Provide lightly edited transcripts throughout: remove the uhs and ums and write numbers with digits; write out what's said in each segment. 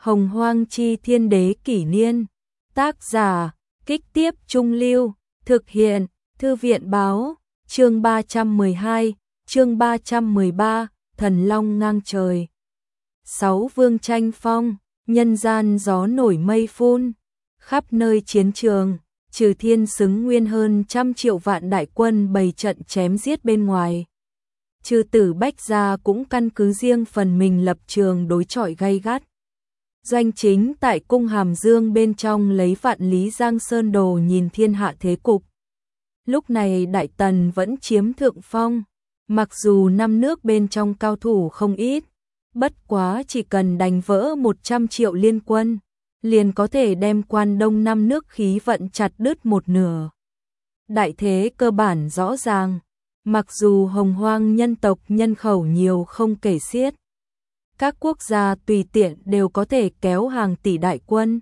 Hồng Hoang Chi Thiên Đế Kỷ Niên. Tác giả, Kích Tiếp Trung Lưu. Thực hiện, Thư viện Báo. Chương 312, chương 313, Thần Long ngang trời. 6 Vương tranh phong, nhân gian gió nổi mây phun. Khắp nơi chiến trường, Trừ Thiên xứng nguyên hơn 100 triệu vạn đại quân bày trận chém giết bên ngoài. Chư tử Bách Gia cũng căn cứ riêng phần mình lập trường đối chọi gay gắt. Doanh chính tại cung Hàm Dương bên trong lấy vạn lý Giang Sơn đồ nhìn thiên hạ thế cục. Lúc này Đại Tần vẫn chiếm thượng phong, mặc dù năm nước bên trong cao thủ không ít, bất quá chỉ cần đánh vỡ 100 triệu liên quân, liền có thể đem Quan Đông năm nước khí vận chặt đứt một nửa. Đại thế cơ bản rõ ràng, mặc dù Hồng Hoang nhân tộc nhân khẩu nhiều không kể xiết, các quốc gia tùy tiện đều có thể kéo hàng tỷ đại quân.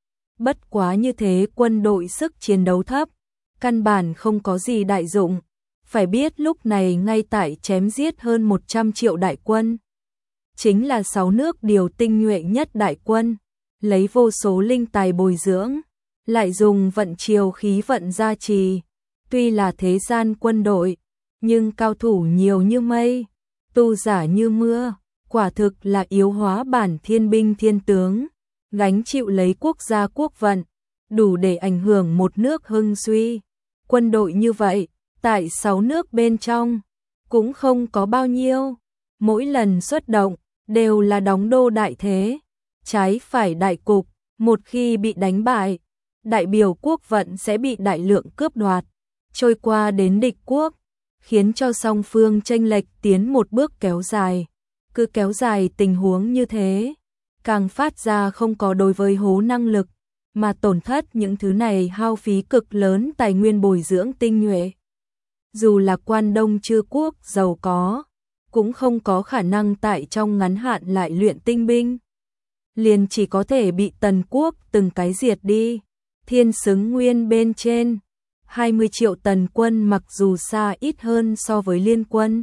Bất quá như thế quân đội sức chiến đấu thấp, căn bản không có gì đại dụng. Phải biết lúc này ngay tại chém giết hơn 100 triệu đại quân, chính là 6 nước điều tinh nhuệ nhất đại quân, lấy vô số linh tài bồi dưỡng, lại dùng vận chiều khí vận gia trì. Tuy là thế gian quân đội, nhưng cao thủ nhiều như mây, tu giả như mưa, quả thực là yếu hóa bản thiên binh thiên tướng, gánh chịu lấy quốc gia quốc vận, đủ để ảnh hưởng một nước hưng suy. Quân đội như vậy, tại 6 nước bên trong, cũng không có bao nhiêu, mỗi lần xuất động, đều là đóng đô đại thế, trái phải đại cục, một khi bị đánh bại, đại biểu quốc vận sẽ bị đại lượng cướp đoạt, trôi qua đến địch quốc, khiến cho song phương chênh lệch tiến một bước kéo dài. Cứ kéo dài tình huống như thế, càng phát ra không có đối với hố năng lực, mà tổn thất những thứ này hao phí cực lớn tài nguyên bồi dưỡng tinh nhuệ. Dù là Quan Đông chư quốc giàu có, cũng không có khả năng tại trong ngắn hạn lại luyện tinh binh. Liền chỉ có thể bị Tần quốc từng cái diệt đi. Thiên xứng nguyên bên trên, 20 triệu Tần quân mặc dù xa ít hơn so với Liên quân.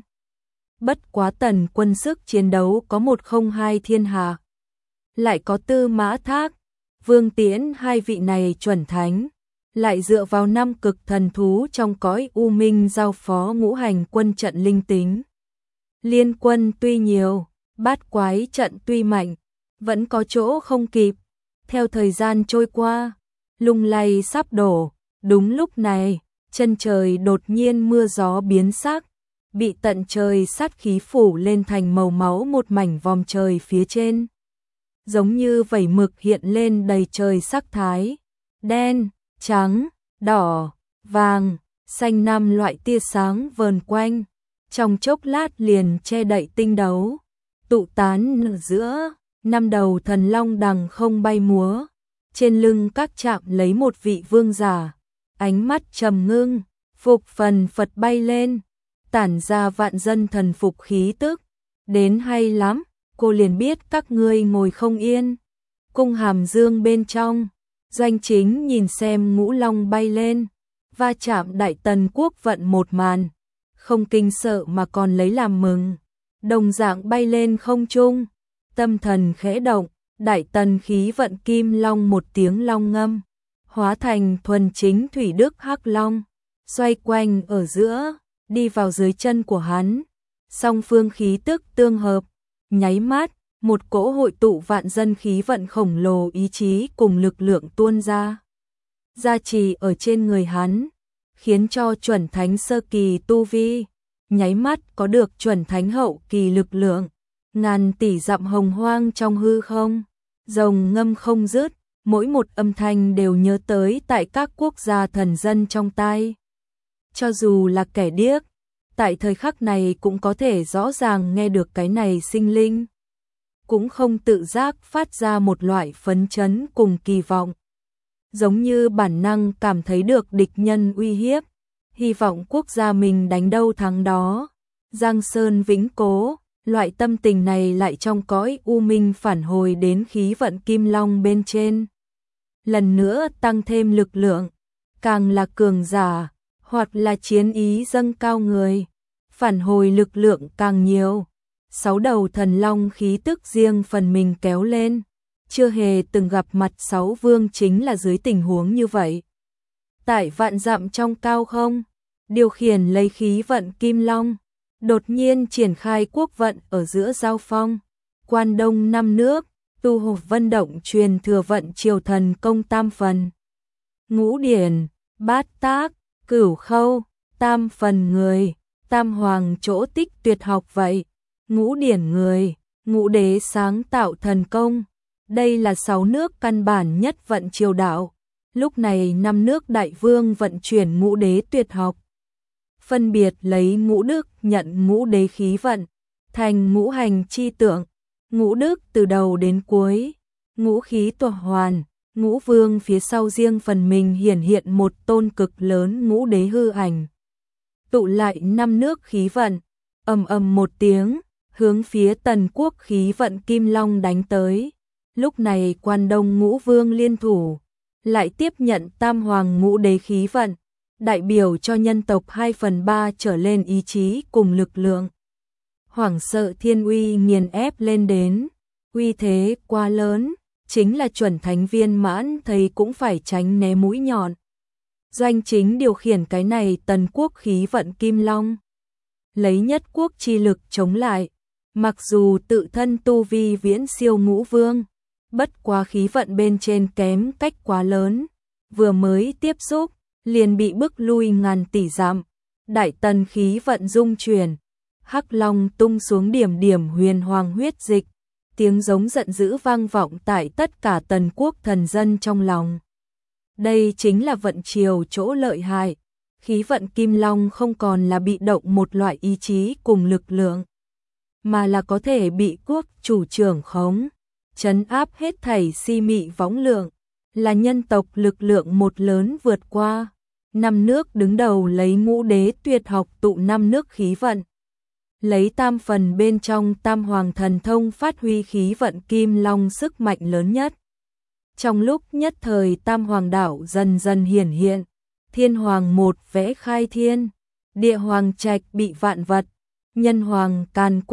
Bất quá Tần quân sức chiến đấu có 102 thiên hạ. Lại có Tư Mã Thác, Vương Tiễn hai vị này chuẩn thánh, lại dựa vào 5 cực thần thú trong cõi u minh giao phó ngũ hành quân trận linh tính. Liên quân tuy nhiều, bát quái trận tuy mạnh, vẫn có chỗ không kịp. Theo thời gian trôi qua, lung lay sắp đổ, đúng lúc này, chân trời đột nhiên mưa gió biến sắc, bị tận trời sát khí phủ lên thành màu máu một mảnh vòm trời phía trên. Giống như vẩy mực hiện lên đầy trời sắc thái, đen, trắng, đỏ, vàng, xanh 5 loại tia sáng vờn quanh, trong chốc lát liền che đậy tinh đấu, tụ tán ở giữa, 5 đầu thần long đằng không bay múa, trên lưng các chạm lấy một vị vương giả, ánh mắt trầm ngưng, phục phần phật bay lên, tản ra vạn dân thần phục khí tức. Đến hay lắm, cô liền biết các ngươi ngồi không yên. Cung Hàm Dương bên trong, Doanh chính nhìn xem ngũ long bay lên, va chạm Đại Tần quốc vận một màn, không kinh sợ mà còn lấy làm mừng. Đồng dạng bay lên không trung, tâm thần khẽ động, Đại Tần khí vận kim long một tiếng long ngâm, hóa thành thuần chính thủy đức hắc long, xoay quanh ở giữa, đi vào dưới chân của hắn. Song phương khí tức tương hợp, nháy mắt, một cỗ hội tụ vạn dân khí vận khổng lồ ý chí cùng lực lượng tuôn ra. Gia trì ở trên người hắn, khiến cho chuẩn thánh sơ kỳ tu vi, nháy mắt có được chuẩn thánh hậu kỳ lực lượng. Ngàn tỷ dặm hồng hoang trong hư không, rồng ngâm không dứt, mỗi một âm thanh đều nhớ tới tại các quốc gia thần dân trong tai. Cho dù là kẻ điếc, tại thời khắc này cũng có thể rõ ràng nghe được cái này sinh linh. Cũng không tự giác phát ra một loại phấn chấn cùng kỳ vọng. Giống như bản năng cảm thấy được địch nhân uy hiếp, hy vọng quốc gia mình đánh đâu thắng đó. Giang Sơn vĩnh cố, loại tâm tình này lại trong cõi u minh phản hồi đến khí vận kim long bên trên. Lần nữa tăng thêm lực lượng, càng là cường giả, hoặc là chiến ý dâng cao người, phản hồi lực lượng càng nhiều. 6 đầu thần long khí tức riêng phần mình kéo lên, chưa hề từng gặp mặt 6 vương chính là dưới tình huống như vậy. Tại vạn dặm trong cao không, điều khiển lấy khí vận Kim Long, đột nhiên triển khai quốc vận ở giữa giao phong, quan đông 5 nước, tu hộp vân động truyền thừa vận triều thần công tam phần. Ngũ điển, bát tác, cửu khâu, tam phần người, tam hoàng chỗ tích tuyệt học vậy, ngũ điển người, ngũ đế sáng tạo thần công. Đây là 6 nước căn bản nhất vận triều đạo. Lúc này 5 nước đại vương vận chuyển ngũ đế tuyệt học. Phân biệt lấy ngũ đức nhận ngũ đế khí vận, thành ngũ hành chi tượng, ngũ đức từ đầu đến cuối, ngũ khí tỏa hoàn, ngũ vương phía sau riêng phần mình hiển hiện một tôn cực lớn ngũ đế hư ảnh. Tụ lại 5 nước khí vận, ầm ầm một tiếng, hướng phía Tần quốc khí vận Kim Long đánh tới. Lúc này quan đông ngũ vương liên thủ, lại tiếp nhận tam hoàng ngũ đế khí vận, đại biểu cho nhân tộc 2/3 trở lên ý chí cùng lực lượng. Hoảng sợ thiên uy nghiền ép lên đến, uy thế quá lớn, chính là chuẩn thánh viên mãn thấy cũng phải tránh né mũi nhọn. Doanh chính điều khiển cái này Tần quốc khí vận Kim Long, lấy nhất quốc chi lực chống lại, mặc dù tự thân tu vi viễn siêu ngũ vương, bất quá khí vận bên trên kém cách quá lớn, vừa mới tiếp xúc, liền bị bức lui ngàn tỷ dặm. Đại Tần khí vận dung chuyển, hắc long tung xuống điểm điểm huyền hoàng huyết dịch, tiếng giống giận dữ vang vọng tại tất cả Tần quốc thần dân trong lòng. Đây chính là vận triều chỗ lợi hại, khí vận Kim Long không còn là bị động một loại ý chí cùng lực lượng, mà là có thể bị quốc chủ trưởng khống, trấn áp hết thảy si mị võng lượng, là nhân tộc lực lượng một lớn vượt qua. 5 nước đứng đầu lấy ngũ đế tuyệt học tụ 5 nước khí vận, lấy tam phần bên trong tam hoàng thần thông phát huy khí vận Kim Long sức mạnh lớn nhất. Trong lúc nhất thời tam hoàng đảo dần dần hiển hiện, thiên hoàng một vẽ khai thiên, địa hoàng trạch bị vạn vật, nhân hoàng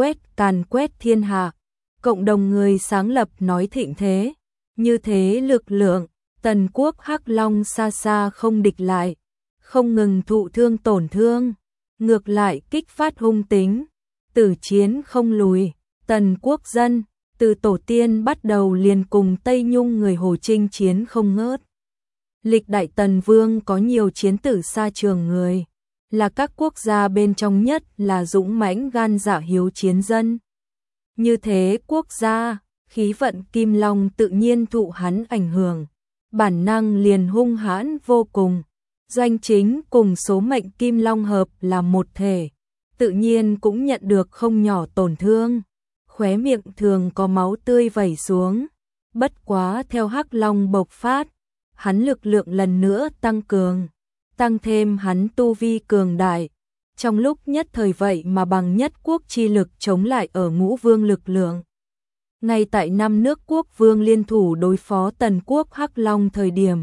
càn quét thiên hạ, cộng đồng người sáng lập nói thịnh thế. Như thế lực lượng, Tần quốc hắc long xa xa không địch lại, không ngừng thụ thương tổn thương, ngược lại kích phát hung tính, tử chiến không lùi. Tần quốc dân, từ tổ tiên bắt đầu liền cùng Tây Nhung người Hồ chinh chiến không ngớt. Lịch đại Tần vương có nhiều chiến tử xa trường người, là các quốc gia bên trong nhất là dũng mãnh gan dạ hiếu chiến dân. Như thế quốc gia, khí vận Kim Long tự nhiên thụ hắn ảnh hưởng, bản năng liền hung hãn vô cùng. Doanh chính cùng số mệnh Kim Long hợp là một thể, tự nhiên cũng nhận được không nhỏ tổn thương, khóe miệng thường có máu tươi vẩy xuống. Bất quá theo hắc long bộc phát, hắn lực lượng lần nữa tăng cường, tăng thêm hắn tu vi cường đại. Trong lúc nhất thời vậy mà bằng nhất quốc chi lực chống lại ở ngũ vương lực lượng. Ngay tại 5 nước quốc vương liên thủ đối phó Tần quốc hắc long thời điểm,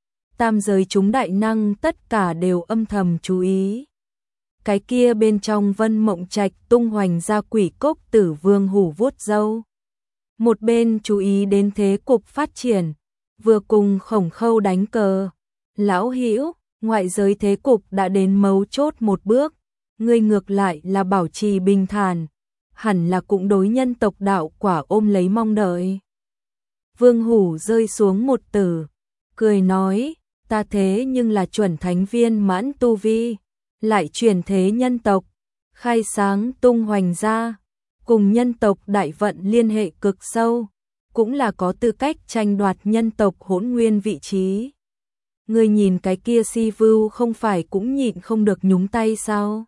tam giới chúng đại năng tất cả đều âm thầm chú ý. Cái kia bên trong Vân Mộng Trạch tung hoành ra quỷ cốc tử vương hủ vuốt râu. Một bên chú ý đến thế cục phát triển, vừa cùng Khổng Khâu đánh cờ. Lão Hữu, ngoại giới thế cục đã đến mấu chốt một bước, ngươi ngược lại là bảo trì bình thản, hẳn là cũng đối nhân tộc đạo quả ôm lấy mong đợi. Vương Hủ rơi xuống một từ, cười nói, ta thế nhưng là chuẩn thánh viên mãn tu vi, lại chuyển thế nhân tộc, khai sáng tung hoành ra, cùng nhân tộc đại vận liên hệ cực sâu, cũng là có tư cách tranh đoạt nhân tộc Hỗn Nguyên vị trí. Ngươi nhìn cái kia Si Vưu không phải cũng nhịn không được nhúng tay sao?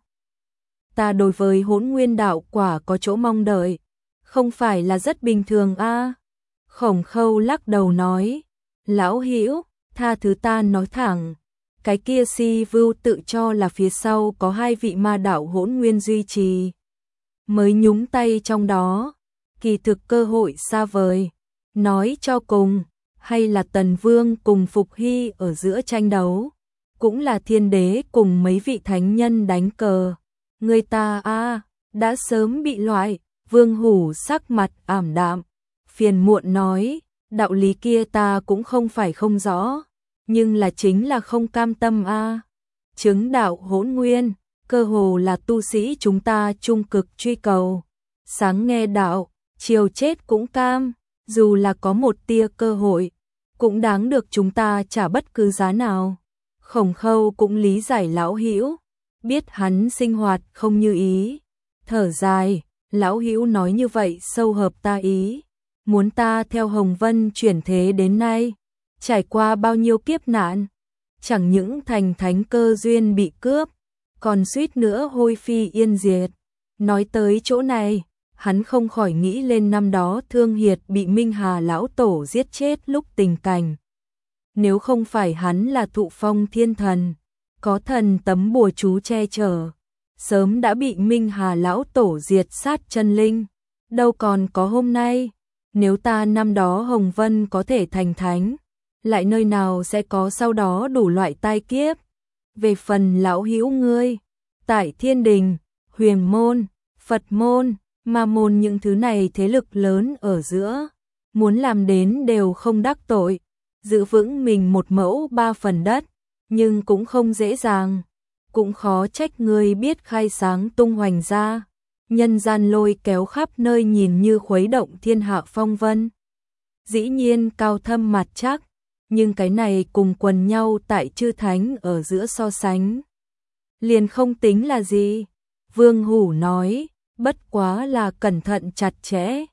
Ta đối với Hỗn Nguyên đạo quả có chỗ mong đợi, không phải là rất bình thường a? Khổng Khâu lắc đầu nói, lão Hữu, tha thứ ta nói thẳng, cái kia Si Vưu tự cho là phía sau có 2 vị ma đạo Hỗn Nguyên duy trì, mới nhúng tay trong đó, kỳ thực cơ hội xa vời. Nói cho cùng, hay là Tần Vương cùng Phục Hy ở giữa tranh đấu, cũng là Thiên Đế cùng mấy vị thánh nhân đánh cờ. Người ta đã sớm bị loại. Vương Hủ sắc mặt ảm đạm, phiền muộn nói, đạo lý kia ta cũng không phải không rõ, nhưng là chính là không cam tâm a. Chứng đạo hỗn nguyên, cơ hồ là tu sĩ chúng ta trung cực truy cầu. Sáng nghe đạo, chiều chết cũng cam, dù là có một tia cơ hội, cũng đáng được chúng ta trả bất cứ giá nào. Khổng Khâu cũng lý giải lão hữu, biết hắn sinh hoạt không như ý, thở dài, lão hữu nói như vậy sâu hợp ta ý, muốn ta theo Hồng Vân chuyển thế đến nay, trải qua bao nhiêu kiếp nạn, chẳng những thành thánh cơ duyên bị cướp, còn suýt nữa hôi phi yên diệt. Nói tới chỗ này, hắn không khỏi nghĩ lên năm đó Thương Hiệt bị Minh Hà lão tổ giết chết lúc tình cảnh. Nếu không phải hắn là thụ phong thiên thần, có thần tấm bùa chú che chở, sớm đã bị Minh Hà lão tổ diệt sát chân linh, đâu còn có hôm nay. Nếu ta năm đó Hồng Vân có thể thành thánh, lại nơi nào sẽ có sau đó đủ loại tai kiếp. Về phần lão hữu ngươi, tại Thiên Đình, Huyền môn, Phật môn, Ma môn những thứ này thế lực lớn ở giữa, muốn làm đến đều không đắc tội, giữ vững mình một mẫu ba phần đất, nhưng cũng không dễ dàng, cũng khó trách ngươi biết khai sáng tung hoành ra, nhân gian lôi kéo khắp nơi nhìn như khuấy động thiên hạ phong vân. Dĩ nhiên cao thâm mặt chắc, nhưng cái này cùng quần nhau tại chư thánh ở giữa so sánh, liền không tính là gì. Vương Hủ nói, bất quá là cẩn thận chặt chẽ,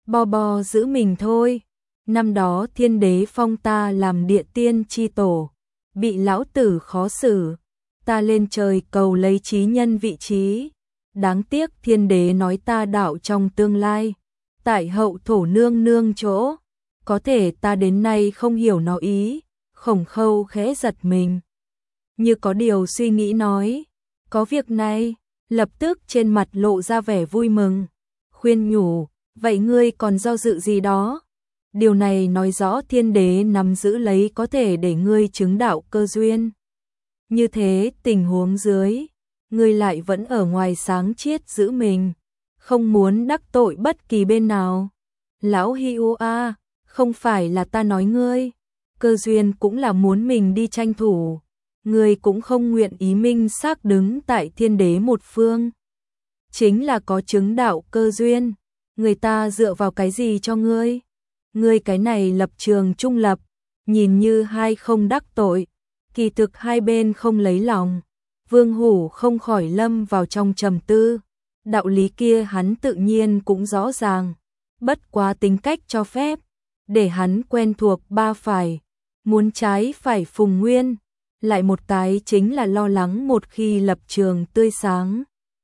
bo giữ mình thôi. Năm đó Thiên Đế phong ta làm địa tiên chi tổ, bị lão tử khó xử, ta lên trời cầu lấy trí nhân vị trí. Đáng tiếc Thiên Đế nói ta đạo trong tương lai, tại hậu thổ nương nương chỗ, có thể ta đến nay không hiểu nó ý. Khổng Khâu khẽ giật mình, như có điều suy nghĩ nói, có việc này, lập tức trên mặt lộ ra vẻ vui mừng, khuyên nhủ, vậy ngươi còn do dự gì đó? Điều này nói rõ Thiên Đế nắm giữ lấy có thể để ngươi chứng đạo cơ duyên. Như thế tình huống dưới, ngươi lại vẫn ở ngoài sáng chiết giữ mình, không muốn đắc tội bất kỳ bên nào. Lão Hữu a, không phải là ta nói ngươi, cơ duyên cũng là muốn mình đi tranh thủ, ngươi cũng không nguyện ý minh xác đứng tại Thiên Đế một phương. Chính là có chứng đạo cơ duyên, người ta dựa vào cái gì cho ngươi? Ngươi cái này lập trường trung lập, nhìn như hai không đắc tội, kỳ thực hai bên không lấy lòng. Vương Hủ không khỏi lâm vào trong trầm tư, đạo lý kia hắn tự nhiên cũng rõ ràng, bất quá tính cách cho phép, để hắn quen thuộc ba phải, muốn trái phải phùng nguyên, lại một cái chính là lo lắng một khi lập trường tươi sáng,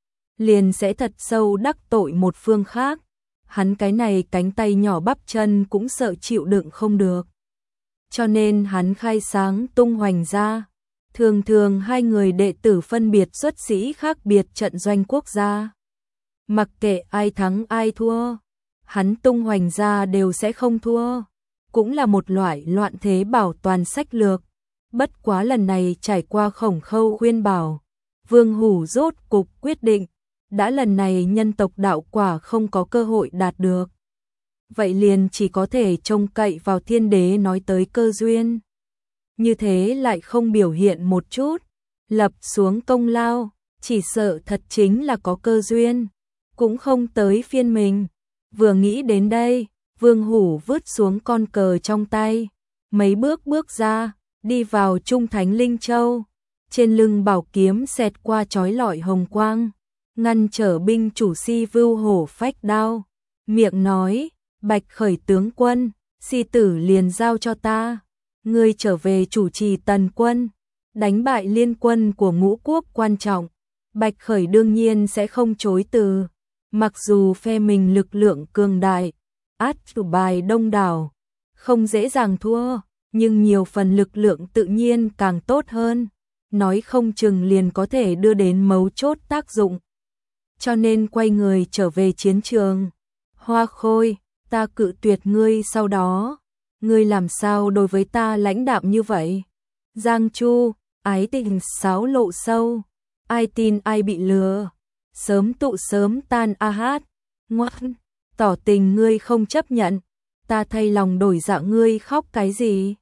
liền sẽ thật sâu đắc tội một phương khác. Hắn cái này cánh tay nhỏ bắp chân cũng sợ chịu đựng không được. Cho nên hắn khai sáng tung hoành ra. Thường thường hai người đệ tử phân biệt xuất sĩ khác biệt trận doanh quốc gia. Mặc kệ ai thắng ai thua, hắn tung hoành ra đều sẽ không thua. Cũng là một loại loạn thế bảo toàn sách lược. Bất quá lần này trải qua Khổng Khâu khuyên bảo, Vương Hủ rốt cục quyết định, đã lần này nhân tộc đạo quả không có cơ hội đạt được. Vậy liền chỉ có thể trông cậy vào Thiên Đế nói tới cơ duyên. Như thế lại không biểu hiện một chút, lập xuống công lao, chỉ sợ thật chính là có cơ duyên, cũng không tới phiên mình. Vừa nghĩ đến đây, Vương Hủ vứt xuống con cờ trong tay, mấy bước ra, đi vào Trung Thánh Linh Châu, trên lưng bảo kiếm xẹt qua chói lọi hồng quang, ngăn trở binh chủ Si Vưu Hổ phách đao, miệng nói, Bạch Khởi tướng quân, Si tử liền giao cho ta, ngươi trở về chủ trì Tần quân, đánh bại liên quân của ngũ quốc quan trọng, Bạch Khởi đương nhiên sẽ không chối từ, mặc dù phe mình lực lượng cường đại, át chủ bài đông đảo, không dễ dàng thua, nhưng nhiều phần lực lượng tự nhiên càng tốt hơn, nói không chừng liền có thể đưa đến mấu chốt tác dụng. Cho nên quay người trở về chiến trường. Hoa Khôi, ta cự tuyệt ngươi sau đó, ngươi làm sao đối với ta lãnh đạm như vậy? Giang Chu, ái tình xáo lộ sâu, ai tin ai bị lừa, sớm tụ sớm tan a hát, ngoan, tỏ tình ngươi không chấp nhận, ta thay lòng đổi dạ ngươi khóc cái gì?